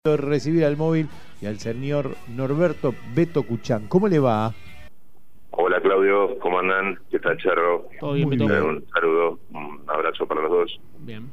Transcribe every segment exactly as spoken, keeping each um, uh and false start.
Recibir al móvil y al señor Norberto Beto Cuchán. ¿Cómo le va? Hola Claudio, ¿cómo andan? ¿Qué tal, Charro? Todo bien, Muy Beto. bien. Un saludo, un abrazo para los dos. Bien.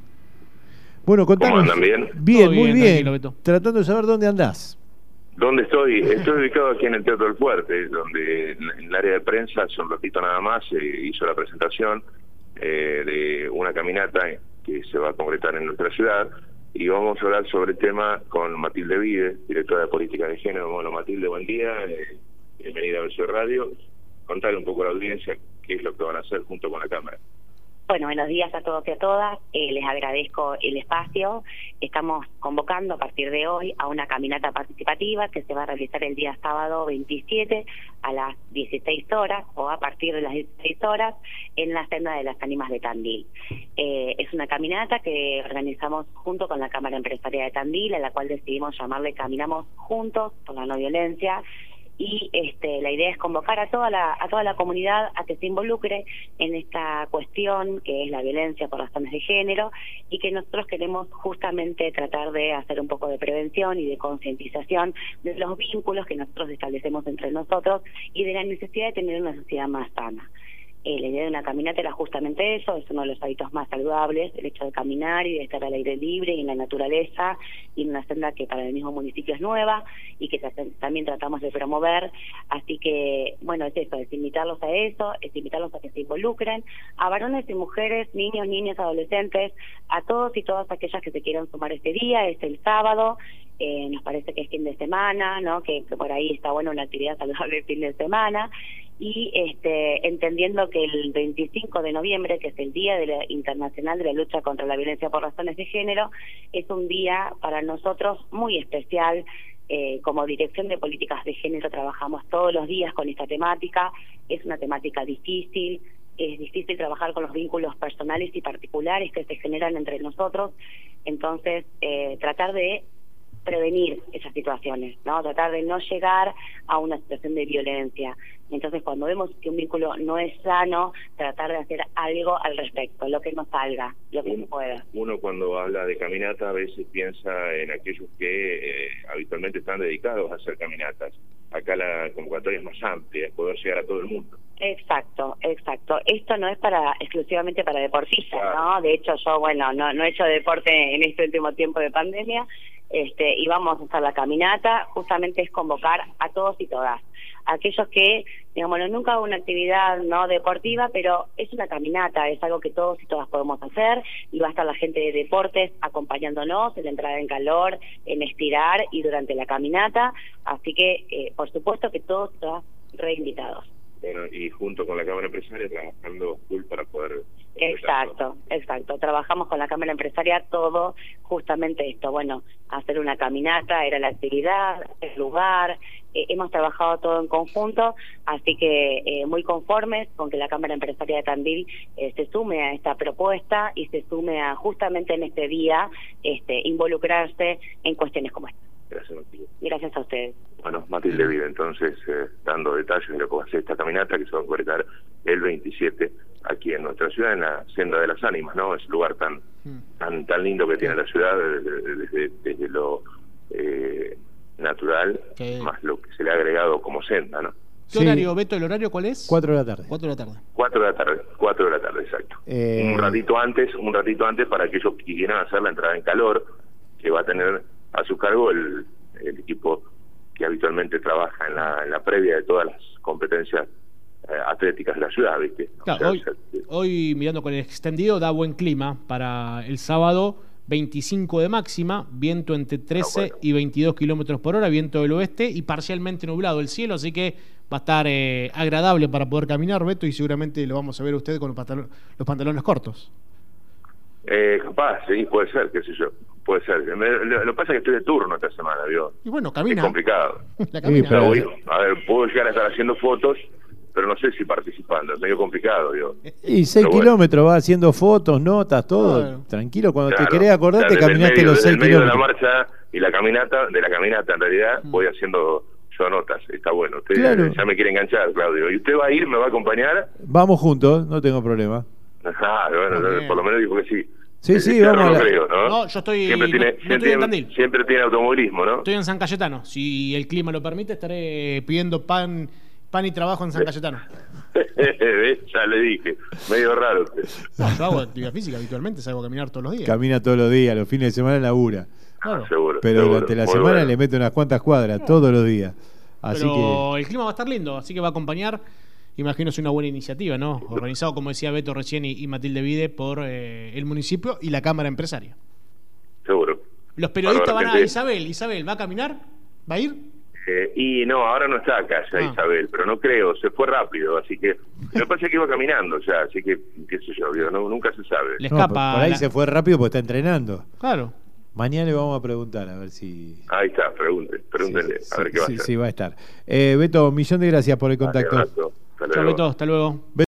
Bueno, contanos. ¿Cómo andan? ¿Bien? Bien, Todo muy bien, bien. tranquilo, Beto. Tratando de saber dónde andás. ¿Dónde estoy? Estoy ubicado aquí en el Teatro del Fuerte, donde en el área de prensa, hace un ratito nada más, se hizo la presentación eh, de una caminata que se va a concretar en nuestra ciudad. Y vamos a hablar sobre el tema con Matilde Vide, directora de Política de Género. Bueno, Matilde, buen día, eh, bienvenida a Versión Radio. Contarle un poco a la audiencia qué es lo que van a hacer junto con la Cámara. Bueno, buenos días a todos y a todas. Eh, les agradezco el espacio. Estamos convocando a partir de hoy a una caminata participativa que se va a realizar el día sábado veintisiete a las dieciséis horas o a partir de las dieciséis horas en la senda de las Ánimas de Tandil. Eh, es una caminata que organizamos junto con la Cámara Empresaria de Tandil, a la cual decidimos llamarle Caminamos Juntos por la No Violencia. Y este, la idea es convocar a toda la a toda la comunidad a que se involucre en esta cuestión que es la violencia por razones de género, y que nosotros queremos justamente tratar de hacer un poco de prevención y de concientización de los vínculos que nosotros establecemos entre nosotros y de la necesidad de tener una sociedad más sana. Eh, la idea de una caminata era justamente eso, es uno de los hábitos más saludables, el hecho de caminar y de estar al aire libre y en la naturaleza, y en una senda que para el mismo municipio es nueva y que también tratamos de promover. Así que, bueno, es eso, es invitarlos a eso, es invitarlos a que se involucren, a varones y mujeres, niños, niñas, adolescentes, a todos y todas aquellas que se quieran sumar este día. Es el sábado. Eh, nos parece que es fin de semana, ¿no? Que, que por ahí está bueno una actividad saludable el fin de semana, y este, entendiendo que el veinticinco de noviembre, que es el Día de la Internacional de la Lucha contra la Violencia por Razones de Género, es un día para nosotros muy especial. Eh, como Dirección de Políticas de Género trabajamos todos los días con esta temática. Es una temática difícil, es difícil trabajar con los vínculos personales y particulares que se generan entre nosotros. Entonces, eh, tratar de prevenir esas situaciones, ¿no? Tratar de no llegar a una situación de violencia. Entonces, cuando vemos que un vínculo no es sano, tratar de hacer algo al respecto, lo que nos salga, lo que uno, se pueda. Uno cuando habla de caminata a veces piensa en aquellos que eh, habitualmente están dedicados a hacer caminatas. Acá la convocatoria es más amplia, es poder llegar a todo el mundo. Exacto, exacto. Esto no es para exclusivamente para deportistas, Claro. ¿no? De hecho, yo, bueno, no, no he hecho deporte en este último tiempo de pandemia, este, y vamos a hacer la caminata. Justamente es convocar a todos y todas, aquellos que, digamos, no, nunca hago una actividad no deportiva, pero es una caminata, es algo que todos y todas podemos hacer, y va a estar la gente de deportes acompañándonos en la entrada en calor, en estirar y durante la caminata. Así que, eh, por supuesto que todos y todas reinvitados. Bueno, y junto con la Cámara Empresaria trabajando full para poder... Exacto, exacto. Trabajamos con la Cámara Empresaria todo, justamente esto, bueno, hacer una caminata, era la actividad, el lugar, eh, hemos trabajado todo en conjunto, así que eh, muy conformes con que la Cámara Empresaria de Tandil eh, se sume a esta propuesta y se sume a justamente en este día este, involucrarse en cuestiones como esta. Gracias, Matilde. Gracias a ustedes. Bueno, Matilde Vide, entonces, eh, dando detalles de lo que va a ser esta caminata, que se va a concretar el veintisiete aquí en nuestra ciudad, en la Senda de las Ánimas, ¿no? Es un lugar tan tan tan lindo que tiene la ciudad, desde, desde, desde lo eh, natural, ¿Qué? más lo que se le ha agregado como senda, ¿no? ¿Qué Sí. horario, Beto? ¿El horario cuál es? Cuatro de la tarde. Cuatro de la tarde. Cuatro de la tarde, cuatro de la tarde, exacto. Eh... Un ratito antes, un ratito antes para aquellos que quieran hacer la entrada en calor, que va a tener a su cargo el, el equipo que habitualmente trabaja en la, en la previa de todas las competencias eh, atléticas de la ciudad, ¿viste? O Claro, sea, hoy, se- hoy mirando con el extendido da buen clima para el sábado, veinticinco de máxima, viento entre trece Ah, bueno. y veintidós kilómetros por hora, viento del oeste y parcialmente nublado el cielo, así que va a estar eh, agradable para poder caminar, Beto, y seguramente lo vamos a ver a usted con los, pantalon los pantalones cortos. Eh, capaz, sí, puede ser, qué sé yo, puede ser. Me- lo, lo que pasa es que estoy de turno esta semana, ¿vio? Y bueno, Es camina. complicado. La camina. pero- Voy- a ver, puedo llegar a estar haciendo fotos, pero no sé si participando, es medio complicado, ¿vio? Y seis Pero bueno. kilómetros, va haciendo fotos, notas, todo. Claro. Tranquilo, cuando Claro. te querés acordar, Claro, te desde el caminaste medio- los desde seis el medio de la kilómetros. marcha y la caminata, de la caminata en realidad, voy haciendo yo notas, está bueno. Usted Claro. ya me quiere enganchar, Claudio. ¿Y usted va a ir, me va a acompañar? Vamos juntos, no tengo problema. Ah, bueno, Muy bien. por lo menos dijo que sí. Sí, sí, Claro, vamos a no la... creo, ¿no? No, yo estoy, Siempre no- tiene, no estoy siempre, en Tandil. siempre tiene automovilismo, ¿no? Estoy en San Cayetano. Si el clima lo permite, estaré pidiendo pan, pan y trabajo en San Cayetano. Ya le dije, medio raro usted. No, yo hago actividad física habitualmente, salgo a caminar todos los días. Camina todos los días, los fines de semana labura. Claro. Seguro. Pero seguro. durante la Muy semana bueno. le mete unas cuantas cuadras, todos los días. Así Pero que... el clima va a estar lindo, así que va a acompañar. Imagino es una buena iniciativa, ¿no? Organizado, como decía Beto recién y, y Matilde Vide, por eh, el municipio y la Cámara Empresaria. Seguro. Los periodistas Bárbaro, van a... gente. Isabel, Isabel, ¿va a caminar? ¿Va a ir? Eh, y no, ahora no está acá ya Ah. Isabel, pero no creo, se fue rápido, así que me parece que iba caminando ya, así que qué sé yo, digo, no, nunca se sabe. Le No, escapa. por ahí la- se fue rápido porque está entrenando. Claro. Mañana le vamos a preguntar a ver si... Ahí está, pregunte, pregúntenle, sí, a ver sí, qué va sí, a hacer. sí, va a estar. Eh, Beto, millón de gracias por el Dale, contacto. abrazo, hasta Chao, luego. Beto, hasta luego.